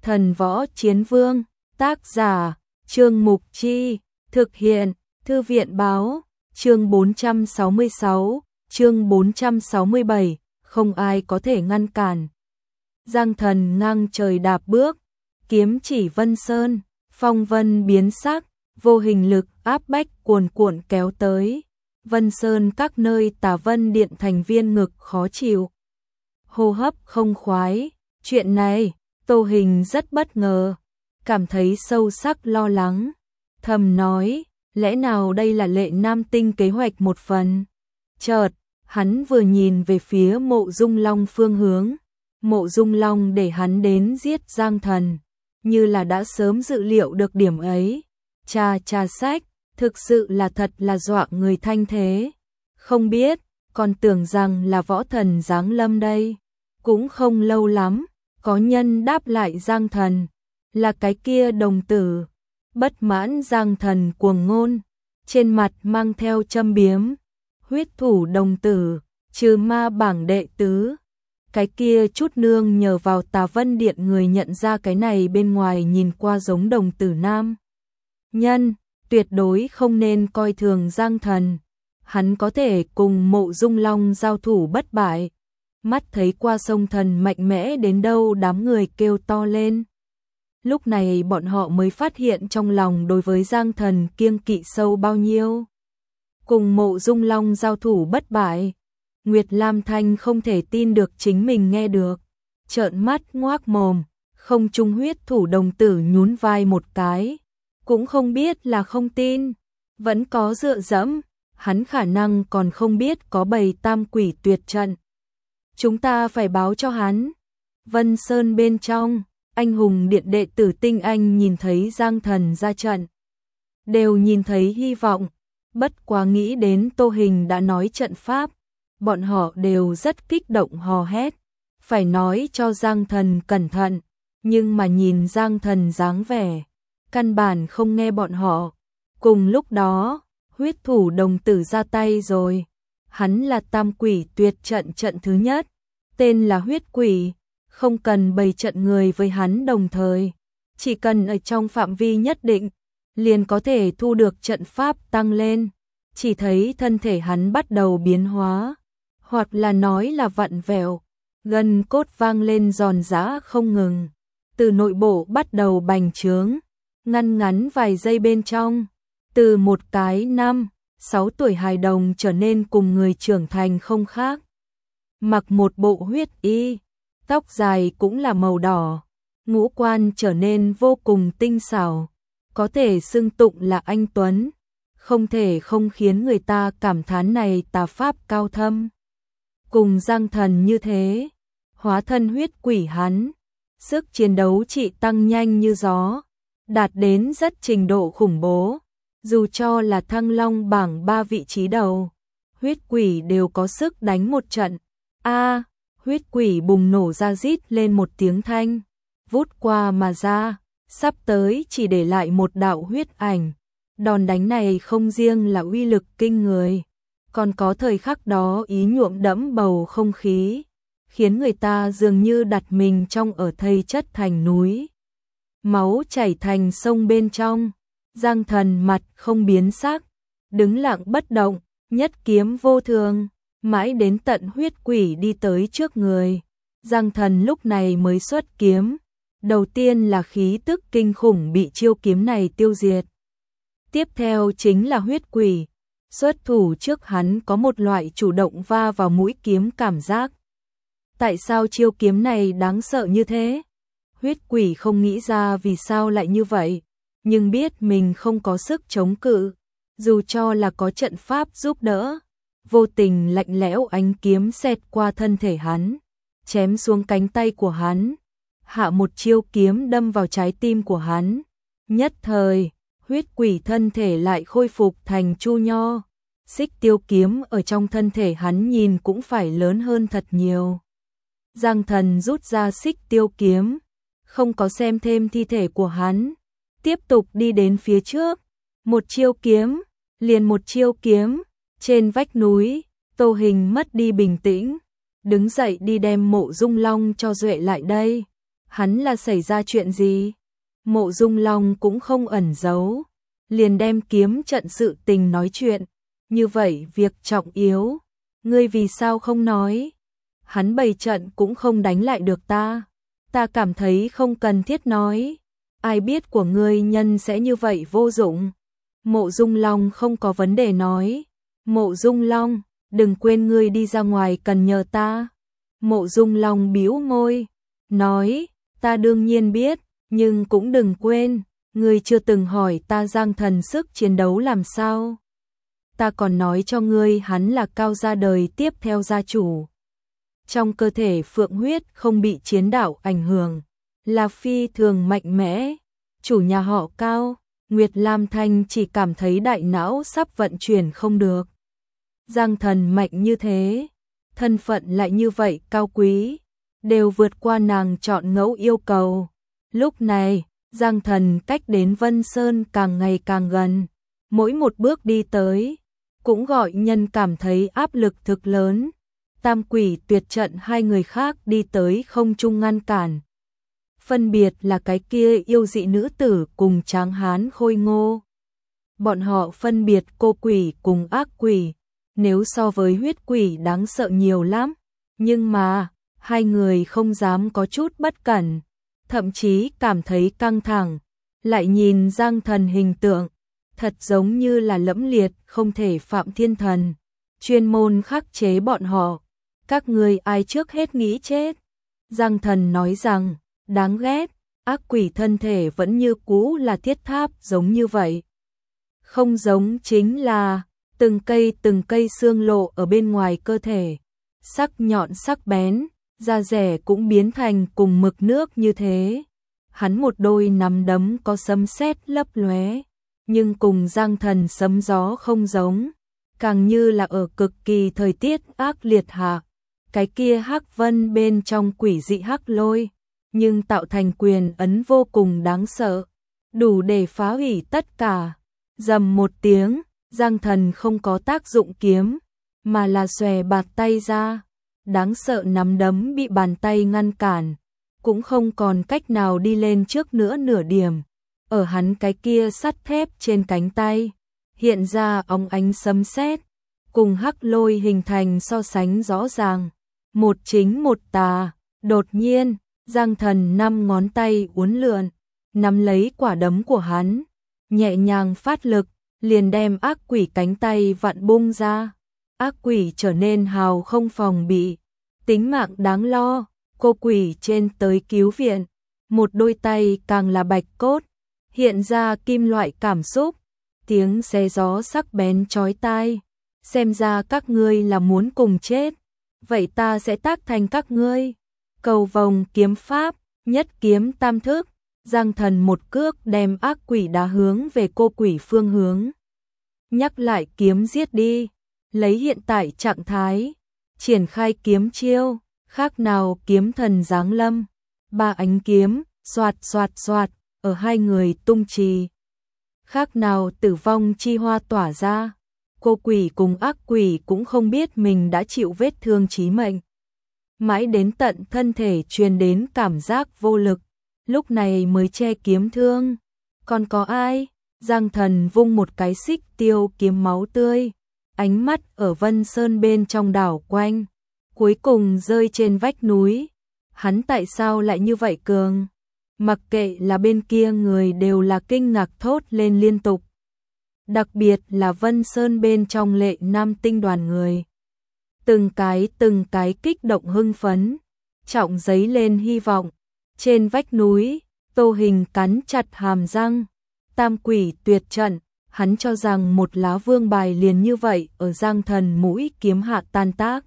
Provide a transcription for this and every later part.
Thần Võ Chiến Vương, tác giả, Trương Mục Chi, thực hiện, Thư viện Báo, chương 466, chương 467, không ai có thể ngăn cản. Giang Thần ngang trời đạp bước, kiếm chỉ Vân Sơn, phong vân biến sắc, vô hình lực áp bách cuồn cuộn kéo tới. Vân Sơn các nơi Tà Vân Điện thành viên ngực khó chịu, hô hấp không khoái. Chuyện này, Tô Hình rất bất ngờ, cảm thấy sâu sắc lo lắng, thầm nói, lẽ nào đây là Lệ Nam Tinh kế hoạch một phần. Chợt, hắn vừa nhìn về phía Mộ Dung Long phương hướng, Mộ Dung Long để hắn đến giết Giang Thần, như là đã sớm dự liệu được điểm ấy. Cha sách, thực sự là thật là dọa người thanh thế. Không biết, còn tưởng rằng là võ thần giáng lâm đây. Cũng không lâu lắm, có nhân đáp lại Giang Thần, là cái kia đồng tử. Bất mãn Giang Thần cuồng ngôn, trên mặt mang theo châm biếm. Huyết thủ đồng tử, trừ ma bảng đệ tứ. Cái kia chút nương nhờ vào Tà Vân Điện người nhận ra cái này bên ngoài nhìn qua giống đồng tử nam nhân, tuyệt đối không nên coi thường Giang Thần. Hắn có thể cùng Mộ Dung Long giao thủ bất bại. Mắt thấy qua sông thần mạnh mẽ đến đâu đám người kêu to lên. Lúc này bọn họ mới phát hiện trong lòng đối với Giang Thần kiêng kỵ sâu bao nhiêu. Cùng Mộ Dung Long giao thủ bất bại, Nguyệt Lam Thanh không thể tin được chính mình nghe được, trợn mắt ngoác mồm. Không trung huyết thủ đồng tử nhún vai một cái, cũng không biết là không tin, vẫn có dựa dẫm, hắn khả năng còn không biết có bầy tam quỷ tuyệt trận. Chúng ta phải báo cho hắn. Vân Sơn bên trong, anh hùng điện đệ tử Tinh Anh nhìn thấy Giang Thần ra trận, đều nhìn thấy hy vọng, bất quá nghĩ đến Tô Hình đã nói trận pháp, bọn họ đều rất kích động hò hét, phải nói cho Giang Thần cẩn thận, nhưng mà nhìn Giang Thần dáng vẻ, căn bản không nghe bọn họ. Cùng lúc đó, huyết thủ đồng tử ra tay rồi. Hắn là tam quỷ tuyệt trận trận thứ nhất, tên là huyết quỷ, không cần bày trận người với hắn đồng thời, chỉ cần ở trong phạm vi nhất định, liền có thể thu được trận pháp tăng lên. Chỉ thấy thân thể hắn bắt đầu biến hóa, hoặc là nói là vặn vẹo, gân cốt vang lên giòn giã không ngừng, từ nội bộ bắt đầu bành trướng, ngăn ngắn vài giây bên trong, từ một cái 5-6 tuổi hài đồng trở nên cùng người trưởng thành không khác. Mặc một bộ huyết y, tóc dài cũng là màu đỏ, ngũ quan trở nên vô cùng tinh xảo, có thể xưng tụng là anh tuấn, không thể không khiến người ta cảm thán này tà pháp cao thâm. Cùng Giang Thần như thế, hóa thân huyết quỷ hắn, sức chiến đấu chỉ tăng nhanh như gió, đạt đến rất trình độ khủng bố. Dù cho là Thăng Long bảng 3 vị trí đầu, huyết quỷ đều có sức đánh một trận. Huyết quỷ bùng nổ ra rít lên một tiếng thanh, vút qua mà ra, sắp tới chỉ để lại một đạo huyết ảnh. Đòn đánh này không riêng là uy lực kinh người, còn có thời khắc đó ý nhuộm đẫm bầu không khí, khiến người ta dường như đặt mình trong ở thây chất thành núi, máu chảy thành sông bên trong. Giang Thần mặt không biến sắc, đứng lặng bất động, nhất kiếm vô thường, mãi đến tận huyết quỷ đi tới trước người. Giang Thần lúc này mới xuất kiếm, đầu tiên là khí tức kinh khủng bị chiêu kiếm này tiêu diệt. Tiếp theo chính là huyết quỷ, xuất thủ trước hắn có một loại chủ động va vào mũi kiếm cảm giác. Tại sao chiêu kiếm này đáng sợ như thế? Huyết quỷ không nghĩ ra vì sao lại như vậy, nhưng biết mình không có sức chống cự, dù cho là có trận pháp giúp đỡ. Vô tình lạnh lẽo ánh kiếm xẹt qua thân thể hắn, chém xuống cánh tay của hắn, hạ một chiêu kiếm đâm vào trái tim của hắn. Nhất thời, huyết quỷ thân thể lại khôi phục thành chu nho, xích tiêu kiếm ở trong thân thể hắn nhìn cũng phải lớn hơn thật nhiều. Giang Thần rút ra xích tiêu kiếm, không có xem thêm thi thể của hắn, tiếp tục đi đến phía trước, một chiêu kiếm, liền một chiêu kiếm. Trên vách núi, Tô Hình mất đi bình tĩnh, đứng dậy đi đem Mộ Dung Long cho Duệ lại đây. Hắn là xảy ra chuyện gì? Mộ Dung Long cũng không ẩn giấu, liền đem kiếm trận sự tình nói chuyện, như vậy việc trọng yếu, ngươi vì sao không nói? Hắn bày trận cũng không đánh lại được ta cảm thấy không cần thiết nói, ai biết của ngươi nhân sẽ như vậy vô dụng. Mộ Dung Long không có vấn đề nói, Mộ Dung Long, đừng quên ngươi đi ra ngoài cần nhờ ta. Mộ Dung Long bĩu môi, nói, ta đương nhiên biết, nhưng cũng đừng quên, ngươi chưa từng hỏi ta Giang Thần sức chiến đấu làm sao. Ta còn nói cho ngươi hắn là Cao gia đời tiếp theo gia chủ. Trong cơ thể phượng huyết không bị chiến đạo ảnh hưởng, là phi thường mạnh mẽ. Chủ nhà họ Cao, Nguyệt Lam Thanh chỉ cảm thấy đại não sắp vận chuyển không được. Giang Thần mạnh như thế, thân phận lại như vậy cao quý, đều vượt qua nàng chọn ngẫu yêu cầu. Lúc này, Giang Thần cách đến Vân Sơn càng ngày càng gần, mỗi một bước đi tới, cũng gọi nhân cảm thấy áp lực thực lớn. Tam quỷ tuyệt trận hai người khác đi tới không trung ngăn cản. Phân biệt là cái kia yêu dị nữ tử cùng tráng hán khôi ngô. Bọn họ phân biệt cô quỷ cùng ác quỷ, nếu so với huyết quỷ đáng sợ nhiều lắm, nhưng mà hai người không dám có chút bất cẩn, thậm chí cảm thấy căng thẳng, lại nhìn Giang Thần hình tượng, thật giống như là lẫm liệt không thể phạm thiên thần, chuyên môn khắc chế bọn họ. Các ngươi ai trước hết nghĩ chết? Giang Thần nói rằng, đáng ghét, ác quỷ thân thể vẫn như cũ là thiết tháp giống như vậy. Không giống chính là từng cây xương lộ ở bên ngoài cơ thể, sắc nhọn sắc bén, da rẻ cũng biến thành cùng mực nước như thế. Hắn một đôi nắm đấm có sấm sét lấp lóe, nhưng cùng Giang Thần sấm gió không giống, càng như là ở cực kỳ thời tiết ác liệt hạ. Cái kia hắc vân bên trong quỷ dị hắc lôi, nhưng tạo thành quyền ấn vô cùng đáng sợ, đủ để phá hủy tất cả. Rầm một tiếng, Giang Thần không có tác dụng kiếm, mà là xòe bạt tay ra, đáng sợ nắm đấm bị bàn tay ngăn cản, cũng không còn cách nào đi lên trước nữa nửa điểm. Ở hắn cái kia sắt thép trên cánh tay, hiện ra óng ánh sấm sét, cùng hắc lôi hình thành so sánh rõ ràng. Một chính một tà, đột nhiên, Giang Thần 5 ngón tay uốn lượn, nắm lấy quả đấm của hắn, nhẹ nhàng phát lực, liền đem ác quỷ cánh tay vặn bung ra. Ác quỷ trở nên hào không phòng bị, tính mạng đáng lo, cô quỷ trên tới cứu viện, một đôi tay càng là bạch cốt, hiện ra kim loại cảm xúc, tiếng xé gió sắc bén chói tai, xem ra các ngươi là muốn cùng chết. Vậy ta sẽ tác thành các ngươi. Cầu vồng kiếm pháp, nhất kiếm tam thức, Giang Thần một cước đem ác quỷ đá hướng về cô quỷ phương hướng. Nhắc lại kiếm giết đi, lấy hiện tại trạng thái, triển khai kiếm chiêu, khác nào kiếm thần giáng lâm. 3 ánh kiếm, xoạt xoạt xoạt, ở hai người tung trì. Khác nào tử vong chi hoa tỏa ra. Cô quỷ cùng ác quỷ cũng không biết mình đã chịu vết thương chí mệnh. Mãi đến tận thân thể truyền đến cảm giác vô lực, lúc này mới che kiếm thương. Còn có ai? Giang Thần vung một cái xích tiêu kiếm máu tươi, ánh mắt ở Vân Sơn bên trong đảo quanh, cuối cùng rơi trên vách núi. Hắn tại sao lại như vậy cường? Mặc kệ là bên kia người đều là kinh ngạc thốt lên liên tục. Đặc biệt là Vân Sơn bên trong Lệ Nam tinh đoàn người. Từng cái kích động hưng phấn, trọng giấy lên hy vọng. Trên vách núi, Tô Hình cắn chặt hàm răng. Tam quỷ tuyệt trận, hắn cho rằng một lá vương bài liền như vậy ở Giang Thần mũi kiếm hạ tan tác.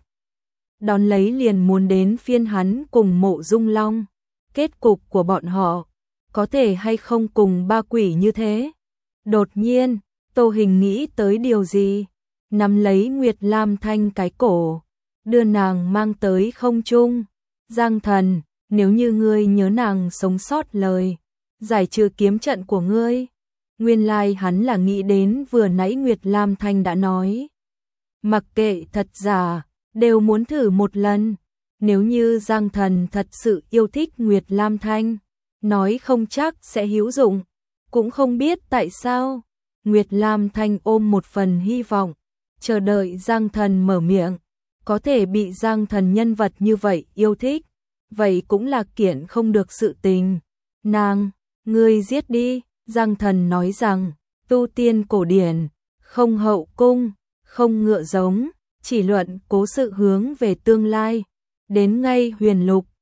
Đón lấy liền muốn đến phiên hắn cùng Mộ Dung Long. Kết cục của bọn họ, có thể hay không cùng ba quỷ như thế? Đột nhiên, Tô Hình nghĩ tới điều gì, nắm lấy Nguyệt Lam Thanh cái cổ, đưa nàng mang tới không trung. Giang Thần, nếu như ngươi nhớ nàng sống sót lời, giải trừ kiếm trận của ngươi. Nguyên lai hắn là nghĩ đến vừa nãy Nguyệt Lam Thanh đã nói. Mặc kệ thật giả, đều muốn thử một lần. Nếu như Giang Thần thật sự yêu thích Nguyệt Lam Thanh, nói không chắc sẽ hữu dụng, cũng không biết tại sao. Nguyệt Lam Thanh ôm một phần hy vọng, chờ đợi Giang Thần mở miệng, có thể bị Giang Thần nhân vật như vậy yêu thích, vậy cũng là kiện không được sự tình. Nàng, ngươi giết đi, Giang Thần nói rằng, tu tiên cổ điển, không hậu cung, không ngựa giống, chỉ luận cố sự hướng về tương lai. Đến ngay huyền lục,